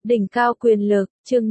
Đỉnh cao quyền lực, chương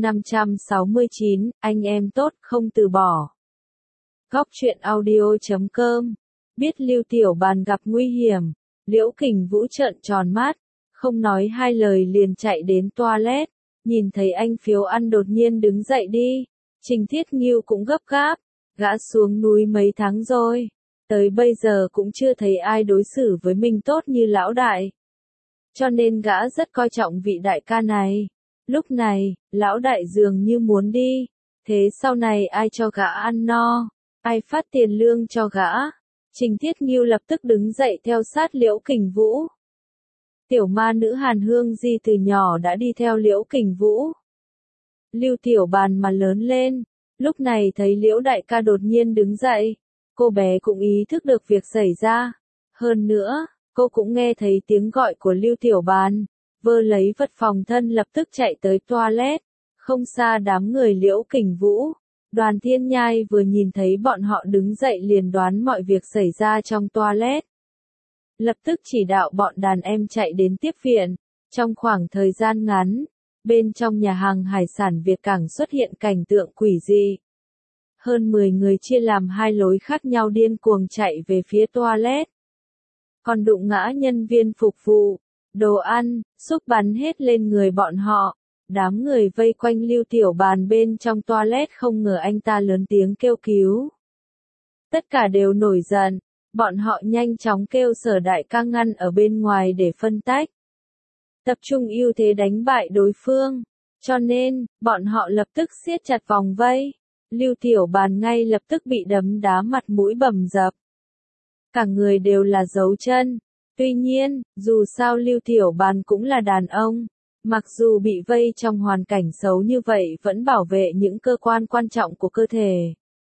569, anh em tốt, không từ bỏ. Góc truyện audio.com. Biết Lưu Tiểu Bàn gặp nguy hiểm, Liễu Kình Vũ trợn tròn mắt, không nói hai lời liền chạy đến toilet, nhìn thấy anh Phiếu Ăn đột nhiên đứng dậy đi, Trình Thiết Nghiêu cũng gấp gáp, gã xuống núi mấy tháng rồi, tới bây giờ cũng chưa thấy ai đối xử với mình tốt như lão đại. Cho nên gã rất coi trọng vị đại ca này. Lúc này, lão đại dường như muốn đi, thế sau này ai cho gã ăn no, ai phát tiền lương cho gã? Trình Thiết Nghiêu lập tức đứng dậy theo sát Liễu Kình Vũ. Tiểu ma nữ Hàn Hương Di từ nhỏ đã đi theo Liễu Kình Vũ. Lưu Tiểu Bàn mà lớn lên, lúc này thấy Liễu đại ca đột nhiên đứng dậy, cô bé cũng ý thức được việc xảy ra. Hơn nữa, cô cũng nghe thấy tiếng gọi của Lưu Tiểu Bàn, vơ lấy vật phòng thân lập tức chạy tới toilet, không xa đám người Liễu Kình Vũ. Đoàn Thiên Nhai vừa nhìn thấy bọn họ đứng dậy liền đoán mọi việc xảy ra trong toilet. Lập tức chỉ đạo bọn đàn em chạy đến tiếp viện. Trong khoảng thời gian ngắn, bên trong nhà hàng hải sản Việt Cảng xuất hiện cảnh tượng quỷ dị. Hơn 10 người chia làm hai lối khác nhau điên cuồng chạy về phía toilet. Còn đụng ngã nhân viên phục vụ, đồ ăn, xúc bắn hết lên người bọn họ. Đám người vây quanh Lưu Tiểu Bàn bên trong toilet không ngờ anh ta lớn tiếng kêu cứu. Tất cả đều nổi giận, bọn họ nhanh chóng kêu Sở đại ca ngăn ở bên ngoài để phân tách. Tập trung ưu thế đánh bại đối phương, cho nên, bọn họ lập tức siết chặt vòng vây. Lưu Tiểu Bàn ngay lập tức bị đấm đá mặt mũi bầm dập. Cả người đều là dấu chân. Tuy nhiên, dù sao Lưu Tiểu Bàn cũng là đàn ông. Mặc dù bị vây trong hoàn cảnh xấu như vậy vẫn bảo vệ những cơ quan quan trọng của cơ thể.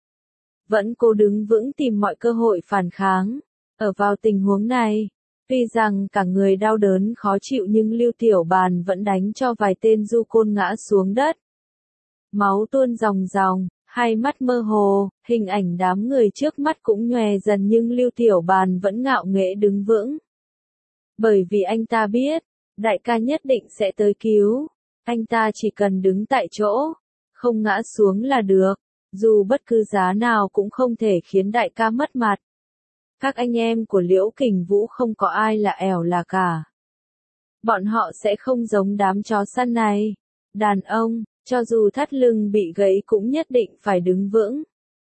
Vẫn cố đứng vững tìm mọi cơ hội phản kháng. Ở vào tình huống này, tuy rằng cả người đau đớn khó chịu nhưng Lưu Tiểu Bàn vẫn đánh cho vài tên du côn ngã xuống đất. Máu tuôn ròng ròng, hai mắt mơ hồ, hình ảnh đám người trước mắt cũng nhòe dần nhưng Lưu Tiểu Bàn vẫn ngạo nghễ đứng vững. Bởi vì anh ta biết, đại ca nhất định sẽ tới cứu, anh ta chỉ cần đứng tại chỗ, không ngã xuống là được, dù bất cứ giá nào cũng không thể khiến đại ca mất mặt. Các anh em của Liễu Kình Vũ không có ai là ẻo là cả. Bọn họ sẽ không giống đám chó săn này. Đàn ông, cho dù thắt lưng bị gãy cũng nhất định phải đứng vững.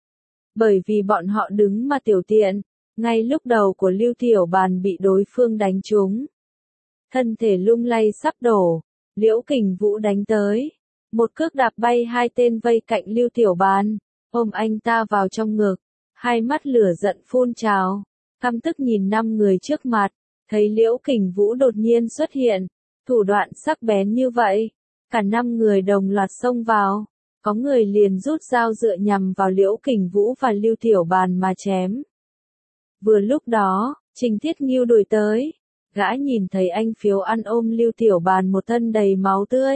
Bởi vì bọn họ đứng mà tiểu tiện, ngay lúc đầu của Lưu Tiểu Bàn bị đối phương đánh trúng. Thân thể lung lay sắp đổ, Liễu Kình Vũ đánh tới. Một cước đạp bay hai tên vây cạnh Lưu Tiểu Bàn, ôm anh ta vào trong ngực, hai mắt lửa giận phun trào, căm tức nhìn 5 người trước mặt, thấy Liễu Kình Vũ đột nhiên xuất hiện, thủ đoạn sắc bén như vậy, cả 5 người đồng loạt xông vào, có người liền rút dao dựa nhằm vào Liễu Kình Vũ và Lưu Tiểu Bàn mà chém. Vừa lúc đó, Trình Thiết Nghiêu đuổi tới. Gã nhìn thấy anh Phiếu Ăn ôm Lưu Tiểu Bàn một thân đầy máu tươi.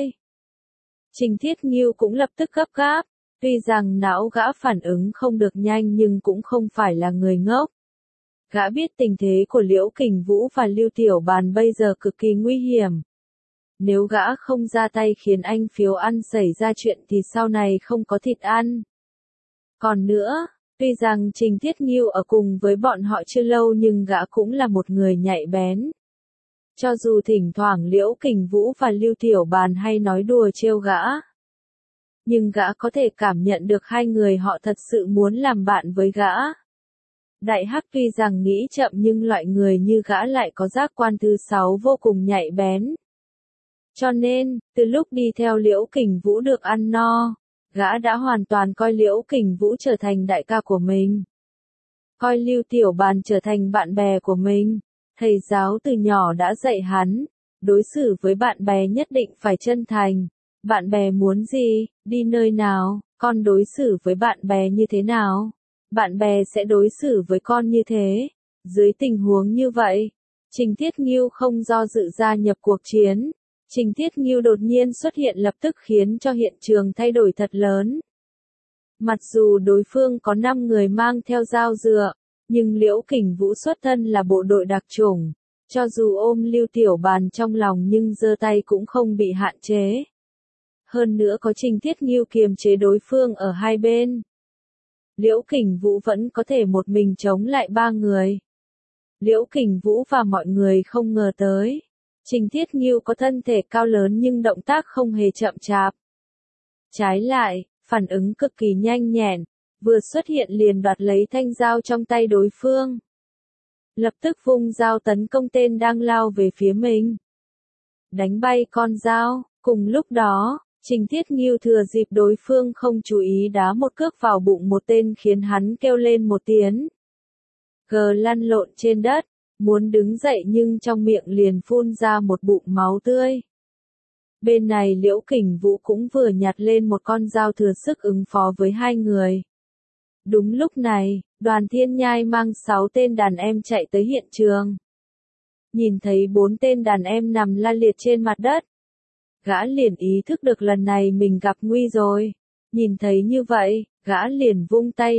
Trình Thiết Nghiêu cũng lập tức gấp gáp, tuy rằng não gã phản ứng không được nhanh nhưng cũng không phải là người ngốc. Gã biết tình thế của Liễu Kình Vũ và Lưu Tiểu Bàn bây giờ cực kỳ nguy hiểm. Nếu gã không ra tay khiến anh Phiếu Ăn xảy ra chuyện thì sau này không có thịt ăn. Còn nữa, tuy rằng Trình Thiết Nghiêu ở cùng với bọn họ chưa lâu nhưng gã cũng là một người nhạy bén. Cho dù thỉnh thoảng Liễu Kình Vũ và Lưu Tiểu Bàn hay nói đùa trêu gã, nhưng gã có thể cảm nhận được hai người họ thật sự muốn làm bạn với gã. Đại Hắc tuy rằng nghĩ chậm nhưng loại người như gã lại có giác quan thứ 6 vô cùng nhạy bén. Cho nên, từ lúc đi theo Liễu Kình Vũ được ăn no, gã đã hoàn toàn coi Liễu Kình Vũ trở thành đại ca của mình. Coi Lưu Tiểu Bàn trở thành bạn bè của mình. Thầy giáo từ nhỏ đã dạy hắn, đối xử với bạn bè nhất định phải chân thành. Bạn bè muốn gì, đi nơi nào, con đối xử với bạn bè như thế nào, bạn bè sẽ đối xử với con như thế. Dưới tình huống như vậy, Trình Thiết Nghiêu không do dự gia nhập cuộc chiến. Trình Thiết Nghiêu đột nhiên xuất hiện lập tức khiến cho hiện trường thay đổi thật lớn. Mặc dù đối phương có 5 người mang theo dao dựa, nhưng Liễu Kình Vũ xuất thân là bộ đội đặc chủng, cho dù ôm Lưu Tiểu Bàn trong lòng nhưng giơ tay cũng không bị hạn chế. hơn nữa có Trình Thiết Ngưu kiềm chế đối phương ở hai bên. Liễu Kình Vũ vẫn có thể một mình chống lại ba người. Liễu Kình Vũ và mọi người không ngờ tới. Trình Thiết Ngưu có thân thể cao lớn nhưng động tác không hề chậm chạp. Trái lại, phản ứng cực kỳ nhanh nhẹn, vừa xuất hiện liền đoạt lấy thanh dao trong tay đối phương. Lập tức vung dao tấn công tên đang lao về phía mình. Đánh bay con dao, cùng lúc đó, Trình Thiết Ngưu thừa dịp đối phương không chú ý đá một cước vào bụng một tên khiến hắn kêu lên một tiếng. Gờ lăn lộn trên đất, muốn đứng dậy nhưng trong miệng liền phun ra một bụng máu tươi. Bên này Liễu Kình Vũ cũng vừa nhặt lên một con dao thừa sức ứng phó với hai người. Đúng lúc này, Đoàn Thiên Nhai mang 6 tên đàn em chạy tới hiện trường. Nhìn thấy 4 tên đàn em nằm la liệt trên mặt đất. Gã liền ý thức được lần này mình gặp nguy rồi. Nhìn thấy như vậy, gã liền vung tay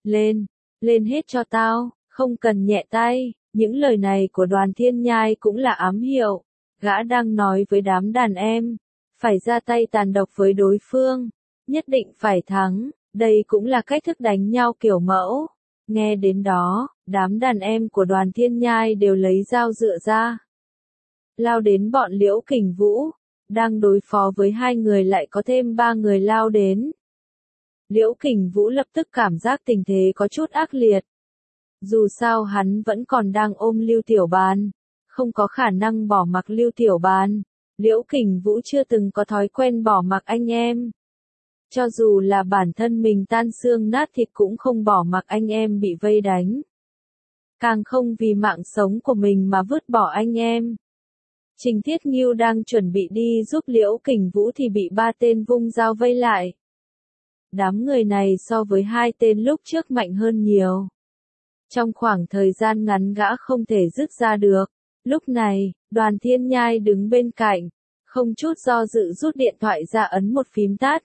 lên hết cho tao, không cần nhẹ tay. Những lời này của Đoàn Thiên Nhai cũng là ám hiệu. Gã đang nói với đám đàn em, phải ra tay tàn độc với đối phương, nhất định phải thắng, đây cũng là cách thức đánh nhau kiểu mẫu. Nghe đến đó, đám đàn em của Đoàn Thiên Nhai đều lấy dao dựa ra. Lao đến bọn Liễu Kình Vũ, đang đối phó với hai người lại có thêm 3 người lao đến. Liễu Kình Vũ lập tức cảm giác tình thế có chút ác liệt. Dù sao hắn vẫn còn đang ôm Lưu Tiểu Bàn, không có khả năng bỏ mặc Lưu Tiểu Bàn. Liễu Kình Vũ chưa từng có thói quen bỏ mặc anh em. Cho dù là bản thân mình tan xương nát thịt cũng không bỏ mặc anh em bị vây đánh. Càng không vì mạng sống của mình mà vứt bỏ anh em. Trình Thiết Ngưu đang chuẩn bị đi giúp Liễu Kình Vũ thì bị 3 tên vung dao vây lại. Đám người này so với 2 tên lúc trước mạnh hơn nhiều. Trong khoảng thời gian ngắn gã không thể dứt ra được. Lúc này, Đoàn Thiên Nhai đứng bên cạnh, không chút do dự rút điện thoại ra ấn một phím tắt.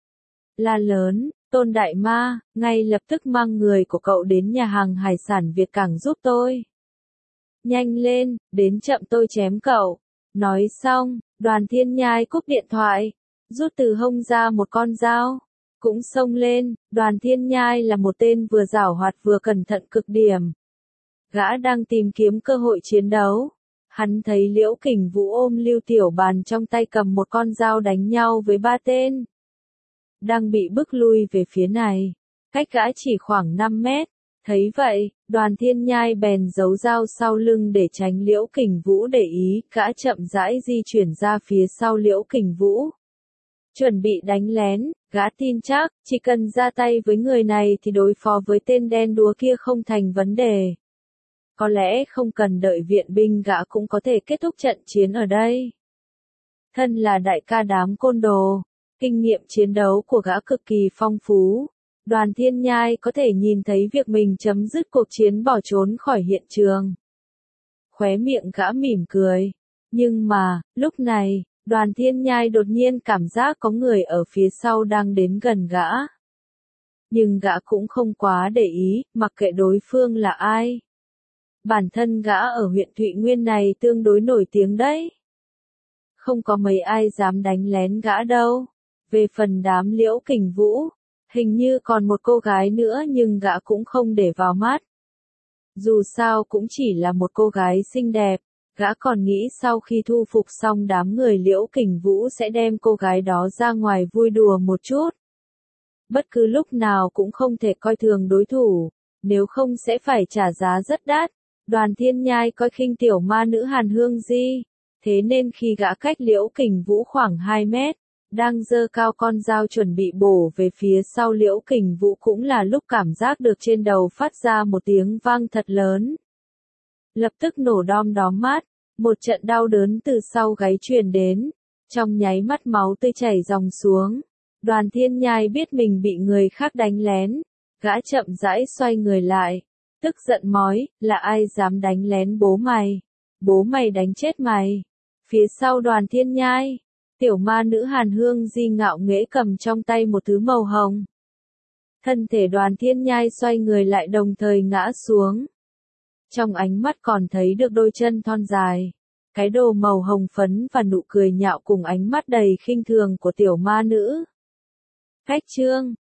La lớn, Tôn Đại Ma, ngay lập tức mang người của cậu đến nhà hàng hải sản Việt Cảng giúp tôi. Nhanh lên, đến chậm tôi chém cậu. Nói xong, Đoàn Thiên Nhai cúp điện thoại, rút từ hông ra một con dao. Cũng xông lên, Đoàn Thiên Nhai là một tên vừa giảo hoạt vừa cẩn thận cực điểm. Gã đang tìm kiếm cơ hội chiến đấu. Hắn thấy Liễu Kình Vũ ôm Lưu Tiểu Bàn trong tay cầm một con dao đánh nhau với 3 tên. Đang bị bức lui về phía này. Cách gã chỉ khoảng 5 mét. Thấy vậy, Đoàn Thiên Nhai bèn giấu dao sau lưng để tránh Liễu Kình Vũ để ý. Gã chậm rãi di chuyển ra phía sau Liễu Kình Vũ. Chuẩn bị đánh lén, gã tin chắc, chỉ cần ra tay với người này thì đối phó với tên đen đúa kia không thành vấn đề. Có lẽ không cần đợi viện binh gã cũng có thể kết thúc trận chiến ở đây. Thân là đại ca đám côn đồ, kinh nghiệm chiến đấu của gã cực kỳ phong phú. Đoàn Thiên Nhai có thể nhìn thấy việc mình chấm dứt cuộc chiến bỏ trốn khỏi hiện trường. Khóe miệng gã mỉm cười. Nhưng mà, lúc này, Đoàn Thiên Nhai đột nhiên cảm giác có người ở phía sau đang đến gần gã. Nhưng gã cũng không quá để ý, mặc kệ đối phương là ai. Bản thân gã ở huyện Thụy Nguyên này tương đối nổi tiếng đấy. Không có mấy ai dám đánh lén gã đâu. Về phần đám Liễu Kình Vũ, hình như còn một cô gái nữa nhưng gã cũng không để vào mắt. Dù sao cũng chỉ là một cô gái xinh đẹp. Gã còn nghĩ sau khi thu phục xong đám người Liễu Kình Vũ sẽ đem cô gái đó ra ngoài vui đùa một chút. Bất cứ lúc nào cũng không thể coi thường đối thủ, nếu không sẽ phải trả giá rất đắt. Đoàn Thiên Nhai coi khinh tiểu ma nữ Hàn Hương Di, thế nên khi gã cách Liễu Kình Vũ khoảng 2 mét, đang giơ cao con dao chuẩn bị bổ về phía sau Liễu Kình Vũ cũng là lúc cảm giác được trên đầu phát ra một tiếng vang thật lớn. Lập tức nổ đom đóm mắt, một trận đau đớn từ sau gáy truyền đến, trong nháy mắt máu tươi chảy ròng xuống. Đoàn Thiên Nhai biết mình bị người khác đánh lén, gã chậm rãi xoay người lại, tức giận mói, là ai dám đánh lén bố mày đánh chết mày. Phía sau Đoàn Thiên Nhai, tiểu ma nữ Hàn Hương Di ngạo nghễ cầm trong tay một thứ màu hồng. Thân thể Đoàn Thiên Nhai xoay người lại đồng thời ngã xuống. Trong ánh mắt còn thấy được đôi chân thon dài. cái đồ màu hồng phấn và nụ cười nhạo cùng ánh mắt đầy khinh thường của tiểu ma nữ. Khách trương,